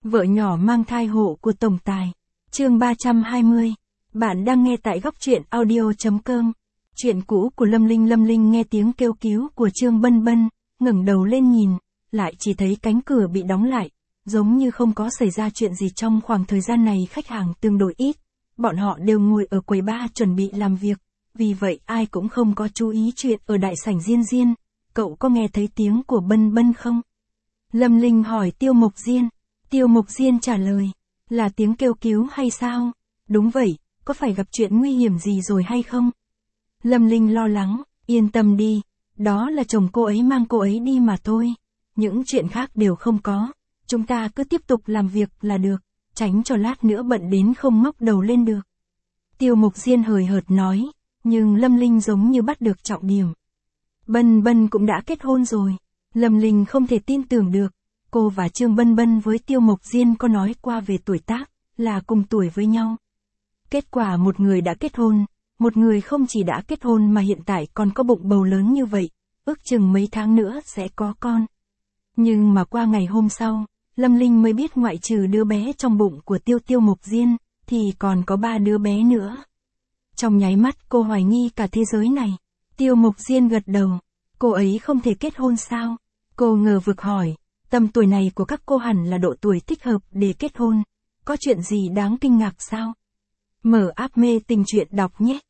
Vợ nhỏ mang thai hộ của tổng tài. Chương 320. Bạn đang nghe tại góc truyện audio.com. Chuyện cũ của Lâm Linh. Lâm Linh nghe tiếng kêu cứu của Trương Bân Bân, ngẩng đầu lên nhìn, lại chỉ thấy cánh cửa bị đóng lại, giống như không có xảy ra chuyện gì. Trong khoảng thời gian này khách hàng tương đối ít, bọn họ đều ngồi ở quầy bar chuẩn bị làm việc, vì vậy ai cũng không có chú ý chuyện ở đại sảnh Diên Diên. Cậu có nghe thấy tiếng của Bân Bân không? Lâm Linh hỏi Tiêu Mộc Diên. Tiêu Mộc Diên trả lời, là tiếng kêu cứu hay sao? Đúng vậy, có phải gặp chuyện nguy hiểm gì rồi hay không? Lâm Linh lo lắng, yên tâm đi, đó là chồng cô ấy mang cô ấy đi mà thôi. Những chuyện khác đều không có, chúng ta cứ tiếp tục làm việc là được, tránh cho lát nữa bận đến không ngóc đầu lên được. Tiêu Mộc Diên hời hợt nói, nhưng Lâm Linh giống như bắt được trọng điểm. Bân Bân cũng đã kết hôn rồi. Lâm Linh không thể tin tưởng được. Cô và Trương Bân Bân với Tiêu Mộc Diên có nói qua về tuổi tác, là cùng tuổi với nhau. Kết quả một người đã kết hôn, một người không chỉ đã kết hôn mà hiện tại còn có bụng bầu lớn như vậy, ước chừng mấy tháng nữa sẽ có con. Nhưng mà qua ngày hôm sau, Lâm Linh mới biết ngoại trừ đứa bé trong bụng của Tiêu Mộc Diên, thì còn có 3 đứa bé nữa. Trong nháy mắt cô hoài nghi cả thế giới này. Tiêu Mộc Diên gật đầu, cô ấy không thể kết hôn sao? Cô ngờ vực hỏi, tầm tuổi này của các cô hẳn là độ tuổi thích hợp để kết hôn, có chuyện gì đáng kinh ngạc sao? Mở app mê tình truyện đọc nhé.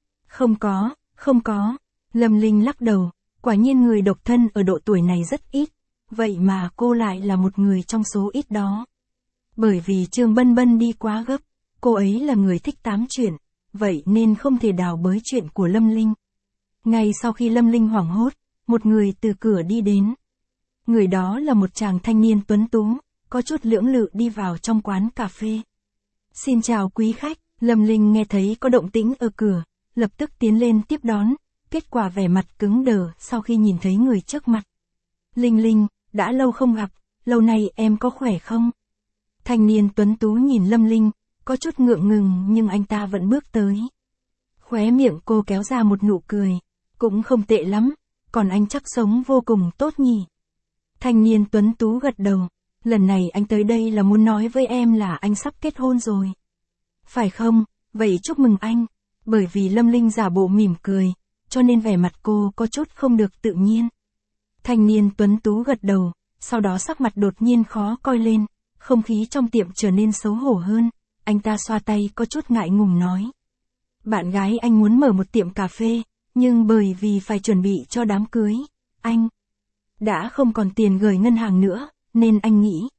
Không có. Lâm Linh lắc đầu, quả nhiên người độc thân ở độ tuổi này rất ít, vậy mà cô lại là một người trong số ít đó. Bởi vì Trương Bân Bân đi quá gấp, cô ấy là người thích tám chuyện, vậy nên không thể đào bới chuyện của Lâm Linh. Ngay sau khi Lâm Linh hoảng hốt, một người từ cửa đi đến. Người đó là một chàng thanh niên tuấn tú, có chút lưỡng lự đi vào trong quán cà phê. Xin chào quý khách. Lâm Linh nghe thấy có động tĩnh ở cửa, lập tức tiến lên tiếp đón, kết quả vẻ mặt cứng đờ sau khi nhìn thấy người trước mặt. Linh, đã lâu không gặp, lâu nay em có khỏe không? Thanh niên tuấn tú nhìn Lâm Linh, có chút ngượng ngùng nhưng anh ta vẫn bước tới. Khóe miệng cô kéo ra một nụ cười, cũng không tệ lắm, còn anh chắc sống vô cùng tốt nhỉ. Thanh niên tuấn tú gật đầu, lần này anh tới đây là muốn nói với em là anh sắp kết hôn rồi. Phải không, vậy chúc mừng anh. Bởi vì Lâm Linh giả bộ mỉm cười, cho nên vẻ mặt cô có chút không được tự nhiên. Thanh niên tuấn tú gật đầu, sau đó sắc mặt đột nhiên khó coi lên, không khí trong tiệm trở nên xấu hổ hơn, anh ta xoa tay có chút ngại ngùng nói. Bạn gái anh muốn mở một tiệm cà phê, nhưng bởi vì phải chuẩn bị cho đám cưới, anh đã không còn tiền gửi ngân hàng nữa, nên anh nghĩ,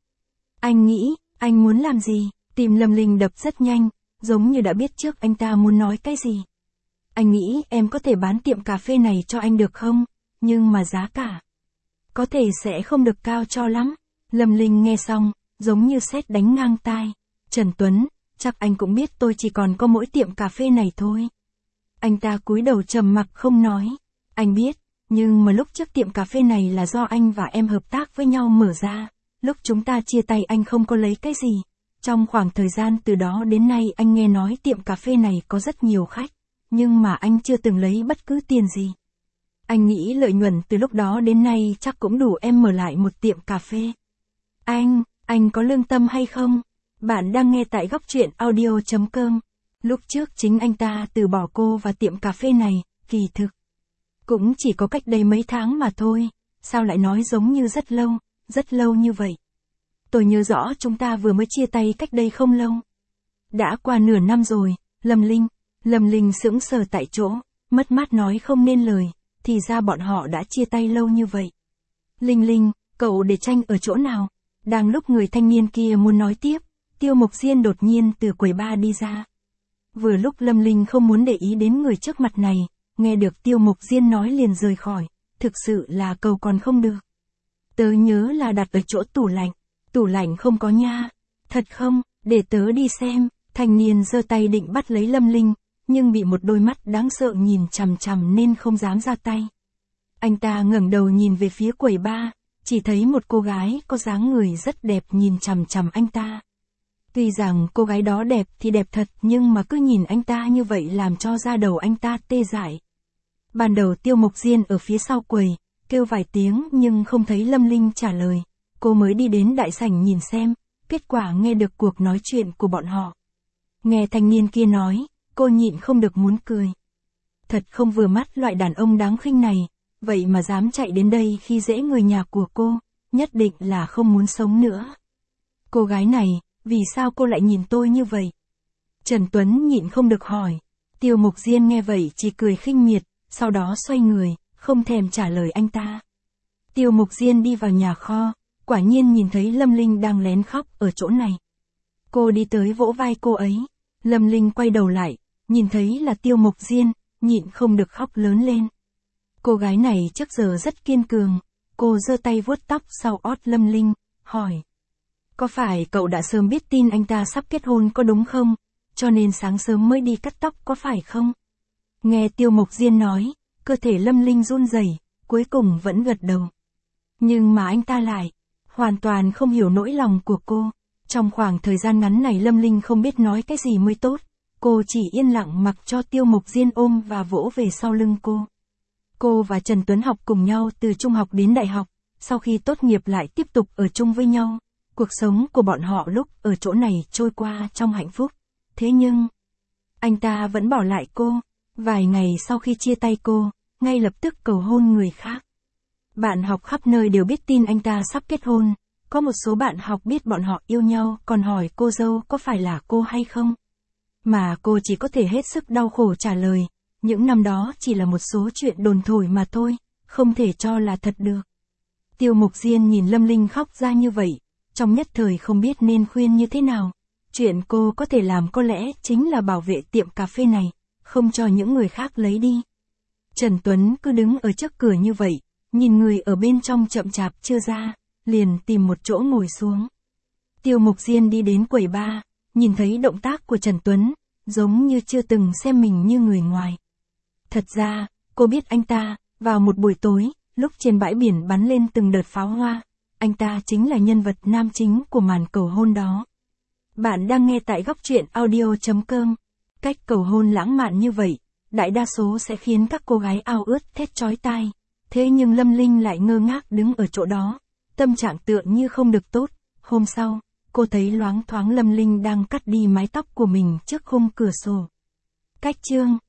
anh muốn làm gì? Tim Lâm Linh đập rất nhanh, giống như đã biết trước anh ta muốn nói cái gì. Anh nghĩ em có thể bán tiệm cà phê này cho anh được không? Nhưng mà giá cả có thể sẽ không được cao cho lắm. Lâm Linh nghe xong, giống như sét đánh ngang tai. Trần Tuấn, chắc anh cũng biết tôi chỉ còn có mỗi tiệm cà phê này thôi. Anh ta cúi đầu trầm mặc không nói. Anh biết, nhưng mà lúc trước tiệm cà phê này là do anh và em hợp tác với nhau mở ra. Lúc chúng ta chia tay anh không có lấy cái gì. Trong khoảng thời gian từ đó đến nay anh nghe nói tiệm cà phê này có rất nhiều khách, nhưng mà anh chưa từng lấy bất cứ tiền gì. Anh nghĩ lợi nhuận từ lúc đó đến nay chắc cũng đủ em mở lại một tiệm cà phê. Anh có lương tâm hay không? Bạn đang nghe tại góc truyện audio.com. Lúc trước chính anh ta từ bỏ cô và tiệm cà phê này, kỳ thực cũng chỉ có cách đây mấy tháng mà thôi, sao lại nói giống như rất lâu như vậy. Tôi nhớ rõ chúng ta vừa mới chia tay cách đây không lâu. Đã qua nửa năm rồi, Lâm Linh sững sờ tại chỗ, mất mát nói không nên lời, thì ra bọn họ đã chia tay lâu như vậy. Linh, cậu để tranh ở chỗ nào? Đang lúc người thanh niên kia muốn nói tiếp, Tiêu Mộc Diên đột nhiên từ quầy bar đi ra. Vừa lúc Lâm Linh không muốn để ý đến người trước mặt này, nghe được Tiêu Mộc Diên nói liền rời khỏi, thực sự là cầu còn không được. Tớ nhớ là đặt ở chỗ tủ lạnh không có nha. Thật không, để tớ đi xem. Thanh niên giơ tay định bắt lấy Lâm Linh, nhưng bị một đôi mắt đáng sợ nhìn chằm chằm nên không dám ra tay. Anh ta ngẩng đầu nhìn về phía quầy bar, chỉ thấy một cô gái có dáng người rất đẹp nhìn chằm chằm anh ta. Tuy rằng cô gái đó đẹp thì đẹp thật, nhưng mà cứ nhìn anh ta như vậy làm cho da đầu anh ta tê dại. Ban đầu Tiêu Mộc Diên ở phía sau quầy, kêu vài tiếng nhưng không thấy Lâm Linh trả lời. Cô mới đi đến đại sảnh nhìn xem, kết quả nghe được cuộc nói chuyện của bọn họ. Nghe thanh niên kia nói, cô nhịn không được muốn cười. Thật không vừa mắt loại đàn ông đáng khinh này, vậy mà dám chạy đến đây khi dễ người nhà của cô, nhất định là không muốn sống nữa. Cô gái này, vì sao cô lại nhìn tôi như vậy? Trần Tuấn nhịn không được hỏi. Tiêu Mục Diên nghe vậy chỉ cười khinh miệt, sau đó xoay người, không thèm trả lời anh ta. Tiêu Mục Diên đi vào nhà kho, quả nhiên nhìn thấy Lâm Linh đang lén khóc ở chỗ này. Cô đi tới vỗ vai cô ấy. Lâm Linh quay đầu lại, nhìn thấy là Tiêu Mục Diên, nhịn không được khóc lớn lên. Cô gái này trước giờ rất kiên cường, cô giơ tay vuốt tóc sau ót Lâm Linh, hỏi. Có phải cậu đã sớm biết tin anh ta sắp kết hôn có đúng không? Cho nên sáng sớm mới đi cắt tóc có phải không? Nghe Tiêu Mục Diên nói, cơ thể Lâm Linh run rẩy, cuối cùng vẫn gật đầu. Nhưng mà anh ta lại, hoàn toàn không hiểu nỗi lòng của cô. Trong khoảng thời gian ngắn này Lâm Linh không biết nói cái gì mới tốt. Cô chỉ yên lặng mặc cho Tiêu Mục Diên ôm và vỗ về sau lưng cô. Cô và Trần Tuấn học cùng nhau từ trung học đến đại học, sau khi tốt nghiệp lại tiếp tục ở chung với nhau. Cuộc sống của bọn họ lúc ở chỗ này trôi qua trong hạnh phúc. Thế nhưng, anh ta vẫn bỏ lại cô. Vài ngày sau khi chia tay cô, ngay lập tức cầu hôn người khác. Bạn học khắp nơi đều biết tin anh ta sắp kết hôn. Có một số bạn học biết bọn họ yêu nhau còn hỏi cô dâu có phải là cô hay không. Mà cô chỉ có thể hết sức đau khổ trả lời. Những năm đó chỉ là một số chuyện đồn thổi mà thôi, không thể cho là thật được. Tiêu Mục Diên nhìn Lâm Linh khóc ra như vậy, trong nhất thời không biết nên khuyên như thế nào. Chuyện cô có thể làm có lẽ chính là bảo vệ tiệm cà phê này, không cho những người khác lấy đi. Trần Tuấn cứ đứng ở trước cửa như vậy, nhìn người ở bên trong chậm chạp chưa ra, liền tìm một chỗ ngồi xuống. Tiêu Mục Diên đi đến quầy bar, nhìn thấy động tác của Trần Tuấn, giống như chưa từng xem mình như người ngoài. Thật ra, cô biết anh ta, vào một buổi tối, lúc trên bãi biển bắn lên từng đợt pháo hoa, anh ta chính là nhân vật nam chính của màn cầu hôn đó. Bạn đang nghe tại Góc Truyện Audio.com. Cách cầu hôn lãng mạn như vậy, đại đa số sẽ khiến các cô gái ao ước thét chói tai. Thế nhưng Lâm Linh lại ngơ ngác đứng ở chỗ đó, tâm trạng tựa như không được tốt. Hôm sau, cô thấy loáng thoáng Lâm Linh đang cắt đi mái tóc của mình trước khung cửa sổ. Cách chương